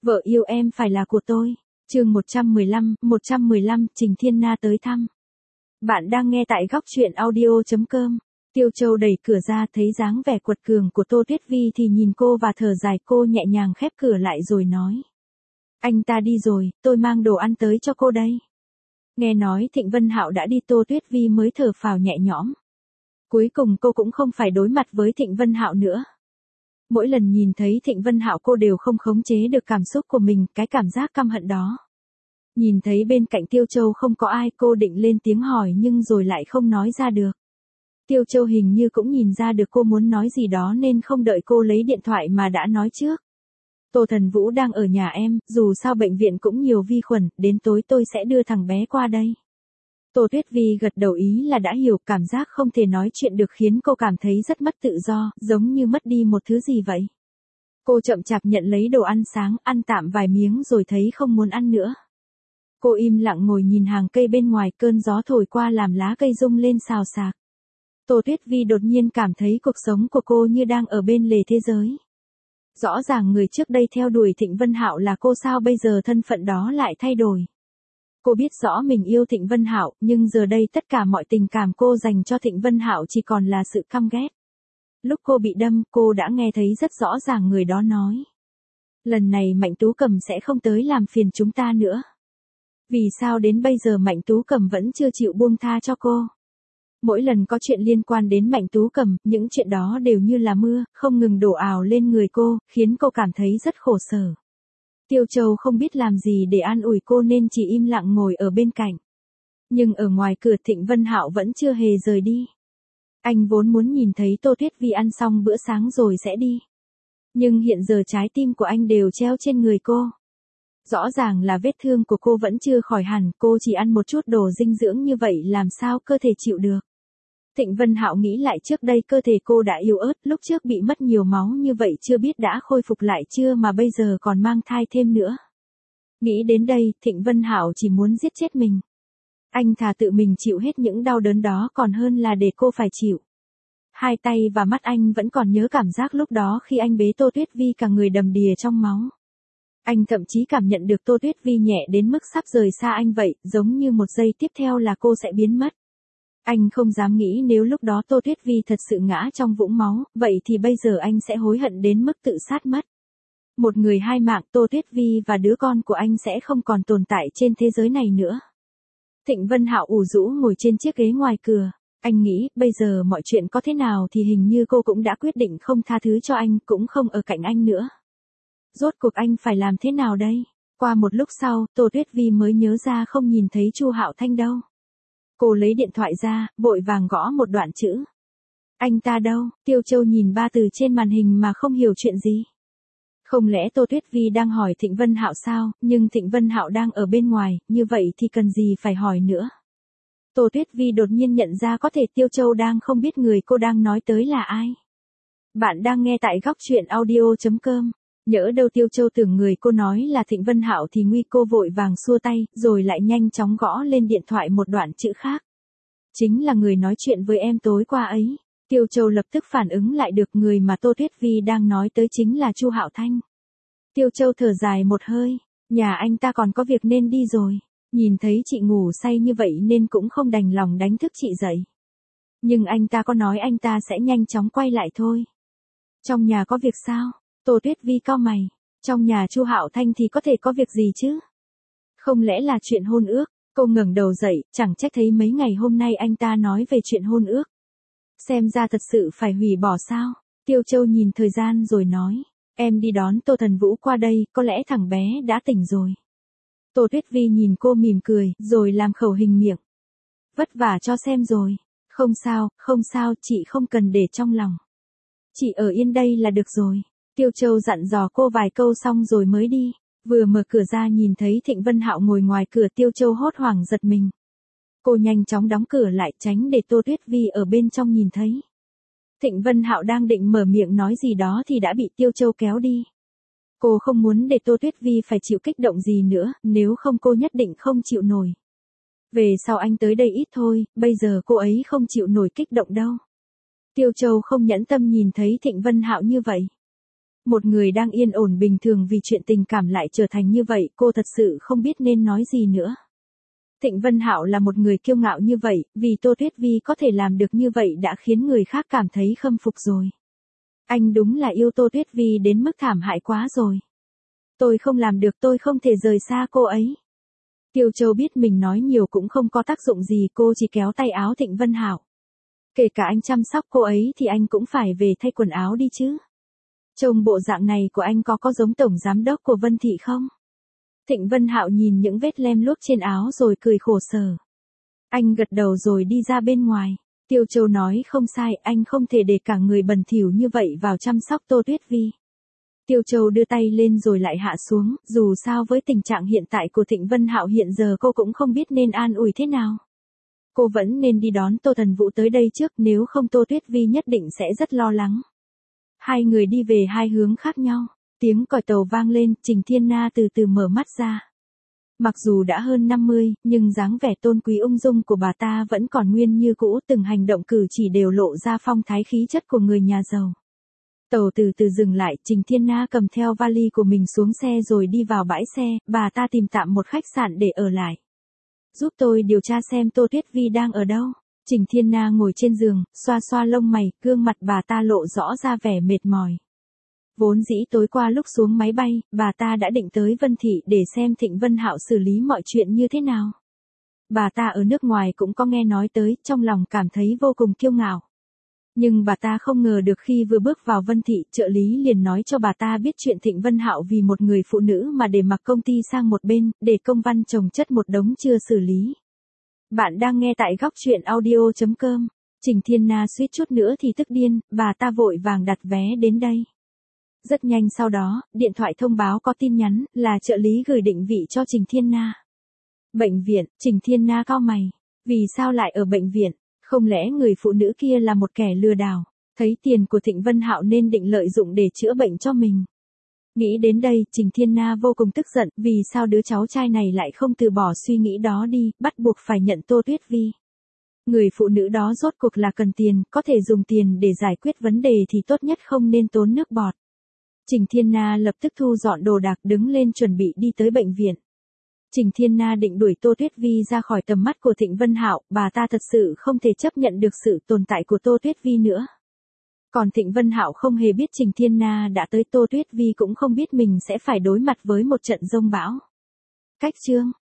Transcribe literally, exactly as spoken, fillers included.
Vợ yêu em phải là của tôi. Chương một trăm mười lăm, một trăm mười lăm, Trình Thiên Na tới thăm. Bạn đang nghe tại góc truyện audio chấm com. Tiêu Châu đẩy cửa ra, thấy dáng vẻ quật cường của Tô Tuyết Vi thì nhìn cô và thở dài. Cô nhẹ nhàng khép cửa lại rồi nói: Anh ta đi rồi, tôi mang đồ ăn tới cho cô đây. Nghe nói Thịnh Vân Hạo đã đi, Tô Tuyết Vi mới thở phào nhẹ nhõm. Cuối cùng cô cũng không phải đối mặt với Thịnh Vân Hạo nữa. Mỗi lần nhìn thấy Thịnh Vân Hạo cô đều không khống chế được cảm xúc của mình, cái cảm giác căm hận đó. Nhìn thấy bên cạnh Tiêu Châu không có ai, cô định lên tiếng hỏi nhưng rồi lại không nói ra được. Tiêu Châu hình như cũng nhìn ra được cô muốn nói gì đó nên không đợi cô lấy điện thoại mà đã nói trước. Tô Thần Vũ đang ở nhà em, dù sao bệnh viện cũng nhiều vi khuẩn, đến tối tôi sẽ đưa thằng bé qua đây. Tô Tuyết Vi gật đầu ý là đã hiểu, cảm giác không thể nói chuyện được khiến cô cảm thấy rất mất tự do, giống như mất đi một thứ gì vậy. Cô chậm chạp nhận lấy đồ ăn sáng, ăn tạm vài miếng rồi thấy không muốn ăn nữa. Cô im lặng ngồi nhìn hàng cây bên ngoài, cơn gió thổi qua làm lá cây rung lên xào xạc. Tô Tuyết Vi đột nhiên cảm thấy cuộc sống của cô như đang ở bên lề thế giới. Rõ ràng người trước đây theo đuổi Thịnh Vân Hạo là cô, sao bây giờ thân phận đó lại thay đổi. Cô biết rõ mình yêu Thịnh Vân Hạo, nhưng giờ đây tất cả mọi tình cảm cô dành cho Thịnh Vân Hạo chỉ còn là sự căm ghét. Lúc cô bị đâm, cô đã nghe thấy rất rõ ràng người đó nói: Lần này Mạnh Tú Cầm sẽ không tới làm phiền chúng ta nữa. Vì sao đến bây giờ Mạnh Tú Cầm vẫn chưa chịu buông tha cho cô? Mỗi lần có chuyện liên quan đến Mạnh Tú Cầm, những chuyện đó đều như là mưa, không ngừng đổ ào lên người cô, khiến cô cảm thấy rất khổ sở. Tiêu Châu không biết làm gì để an ủi cô nên chỉ im lặng ngồi ở bên cạnh. Nhưng ở ngoài cửa Thịnh Vân Hạo vẫn chưa hề rời đi. Anh vốn muốn nhìn thấy Tô Tuyết Vi ăn xong bữa sáng rồi sẽ đi. Nhưng hiện giờ trái tim của anh đều treo trên người cô. Rõ ràng là vết thương của cô vẫn chưa khỏi hẳn, cô chỉ ăn một chút đồ dinh dưỡng như vậy làm sao cơ thể chịu được. Thịnh Vân Hạo nghĩ lại trước đây cơ thể cô đã yếu ớt, lúc trước bị mất nhiều máu như vậy chưa biết đã khôi phục lại chưa mà bây giờ còn mang thai thêm nữa. Nghĩ đến đây, Thịnh Vân Hạo chỉ muốn giết chết mình. Anh thà tự mình chịu hết những đau đớn đó còn hơn là để cô phải chịu. Hai tay và mắt anh vẫn còn nhớ cảm giác lúc đó khi anh bế Tô Tuyết Vi cả người đầm đìa trong máu. Anh thậm chí cảm nhận được Tô Tuyết Vi nhẹ đến mức sắp rời xa anh vậy, giống như một giây tiếp theo là cô sẽ biến mất. Anh không dám nghĩ nếu lúc đó Tô Tuyết Vi thật sự ngã trong vũng máu, vậy thì bây giờ anh sẽ hối hận đến mức tự sát mất. Một người hai mạng, Tô Tuyết Vi và đứa con của anh sẽ không còn tồn tại trên thế giới này nữa. Thịnh Vân Hạo ủ rũ ngồi trên chiếc ghế ngoài cửa. Anh nghĩ, bây giờ mọi chuyện có thế nào thì hình như cô cũng đã quyết định không tha thứ cho anh, cũng không ở cạnh anh nữa. Rốt cuộc anh phải làm thế nào đây? Qua một lúc sau, Tô Tuyết Vi mới nhớ ra không nhìn thấy Chu Hạo Thanh đâu. Cô lấy điện thoại ra, vội vàng gõ một đoạn chữ. Anh ta đâu? Tiêu Châu nhìn ba từ trên màn hình mà không hiểu chuyện gì. Không lẽ Tô Tuyết Vi đang hỏi Thịnh Vân Hạo sao, nhưng Thịnh Vân Hạo đang ở bên ngoài, như vậy thì cần gì phải hỏi nữa. Tô Tuyết Vi đột nhiên nhận ra có thể Tiêu Châu đang không biết người cô đang nói tới là ai. Bạn đang nghe tại góc truyện audio chấm com. Nhỡ đâu Tiêu Châu tưởng người cô nói là Thịnh Vân Hạo thì nguy, cô vội vàng xua tay, rồi lại nhanh chóng gõ lên điện thoại một đoạn chữ khác. Chính là người nói chuyện với em tối qua ấy. Tiêu Châu lập tức phản ứng lại được, người mà Tô Tuyết Vi đang nói tới chính là Chu Hạo Thanh. Tiêu Châu thở dài một hơi, nhà anh ta còn có việc nên đi rồi. Nhìn thấy chị ngủ say như vậy nên cũng không đành lòng đánh thức chị dậy. Nhưng anh ta có nói anh ta sẽ nhanh chóng quay lại thôi. Trong nhà có việc sao? Tô Tuyết Vi cau mày, trong nhà Chu Hạo Thanh thì có thể có việc gì chứ? Không lẽ là chuyện hôn ước? Cô ngẩng đầu dậy, chẳng trách thấy mấy ngày hôm nay anh ta nói về chuyện hôn ước. Xem ra thật sự phải hủy bỏ sao? Tiêu Châu nhìn thời gian rồi nói, em đi đón Tô Thần Vũ qua đây, có lẽ thằng bé đã tỉnh rồi. Tô Tuyết Vi nhìn cô mỉm cười, rồi làm khẩu hình miệng. Vất vả cho xem rồi. Không sao, không sao, chị không cần để trong lòng. Chị ở yên đây là được rồi. Tiêu Châu dặn dò cô vài câu xong rồi mới đi. Vừa mở cửa ra nhìn thấy Thịnh Vân Hạo ngồi ngoài cửa, Tiêu Châu hốt hoảng giật mình. Cô nhanh chóng đóng cửa lại, tránh để Tô Tuyết Vi ở bên trong nhìn thấy. Thịnh Vân Hạo đang định mở miệng nói gì đó thì đã bị Tiêu Châu kéo đi. Cô không muốn để Tô Tuyết Vi phải chịu kích động gì nữa, nếu không cô nhất định không chịu nổi. Về sau anh tới đây ít thôi, bây giờ cô ấy không chịu nổi kích động đâu. Tiêu Châu không nhẫn tâm nhìn thấy Thịnh Vân Hạo như vậy. Một người đang yên ổn bình thường vì chuyện tình cảm lại trở thành như vậy, cô thật sự không biết nên nói gì nữa. Thịnh Vân Hạo là một người kiêu ngạo như vậy, vì Tô Tuyết Vi có thể làm được như vậy đã khiến người khác cảm thấy khâm phục rồi. Anh đúng là yêu Tô Tuyết Vi đến mức thảm hại quá rồi. Tôi không làm được, tôi không thể rời xa cô ấy. Tiêu Châu biết mình nói nhiều cũng không có tác dụng gì, cô chỉ kéo tay áo Thịnh Vân Hạo. Kể cả anh chăm sóc cô ấy thì anh cũng phải về thay quần áo đi chứ. Trông bộ dạng này của anh có có giống tổng giám đốc của Vân Thị không? Thịnh Vân Hạo nhìn những vết lem luốc trên áo rồi cười khổ sở. Anh gật đầu rồi đi ra bên ngoài. Tiêu Châu nói không sai, anh không thể để cả người bẩn thỉu như vậy vào chăm sóc Tô Tuyết Vi. Tiêu Châu đưa tay lên rồi lại hạ xuống, dù sao với tình trạng hiện tại của Thịnh Vân Hạo hiện giờ cô cũng không biết nên an ủi thế nào. Cô vẫn nên đi đón Tô Thần Vũ tới đây trước, nếu không Tô Tuyết Vi nhất định sẽ rất lo lắng. Hai người đi về hai hướng khác nhau, tiếng còi tàu vang lên, Trình Thiên Na từ từ mở mắt ra. Mặc dù đã hơn năm mươi, nhưng dáng vẻ tôn quý ung dung của bà ta vẫn còn nguyên như cũ, từng hành động cử chỉ đều lộ ra phong thái khí chất của người nhà giàu. Tàu từ từ dừng lại, Trình Thiên Na cầm theo vali của mình xuống xe rồi đi vào bãi xe, bà ta tìm tạm một khách sạn để ở lại. Giúp tôi điều tra xem Tô Tuyết Vi đang ở đâu. Trình Thiên Na ngồi trên giường, xoa xoa lông mày, gương mặt bà ta lộ rõ ra vẻ mệt mỏi. Vốn dĩ tối qua lúc xuống máy bay, bà ta đã định tới Vân Thị để xem Thịnh Vân Hạo xử lý mọi chuyện như thế nào. Bà ta ở nước ngoài cũng có nghe nói tới, trong lòng cảm thấy vô cùng kiêu ngạo. Nhưng bà ta không ngờ được khi vừa bước vào Vân Thị, trợ lý liền nói cho bà ta biết chuyện Thịnh Vân Hạo vì một người phụ nữ mà để mặc công ty sang một bên, để công văn chồng chất một đống chưa xử lý. Bạn đang nghe tại góc truyện audio chấm com. Trình Thiên Na suýt chút nữa thì tức điên, bà ta vội vàng đặt vé đến đây. Rất nhanh sau đó, điện thoại thông báo có tin nhắn, là trợ lý gửi định vị cho Trình Thiên Na. Bệnh viện, Trình Thiên Na cau mày. Vì sao lại ở bệnh viện? Không lẽ người phụ nữ kia là một kẻ lừa đảo, thấy tiền của Thịnh Vân Hạo nên định lợi dụng để chữa bệnh cho mình? Nghĩ đến đây, Trình Thiên Na vô cùng tức giận, vì sao đứa cháu trai này lại không từ bỏ suy nghĩ đó đi, bắt buộc phải nhận Tô Tuyết Vi. Người phụ nữ đó rốt cuộc là cần tiền, có thể dùng tiền để giải quyết vấn đề thì tốt nhất không nên tốn nước bọt. Trình Thiên Na lập tức thu dọn đồ đạc, đứng lên chuẩn bị đi tới bệnh viện. Trình Thiên Na định đuổi Tô Tuyết Vi ra khỏi tầm mắt của Thịnh Vân Hạo, bà ta thật sự không thể chấp nhận được sự tồn tại của Tô Tuyết Vi nữa. Còn Thịnh Vân Hạo không hề biết Trình Thiên Na đã tới, Tô Tuyết Vi cũng không biết mình sẽ phải đối mặt với một trận giông bão. Cách chương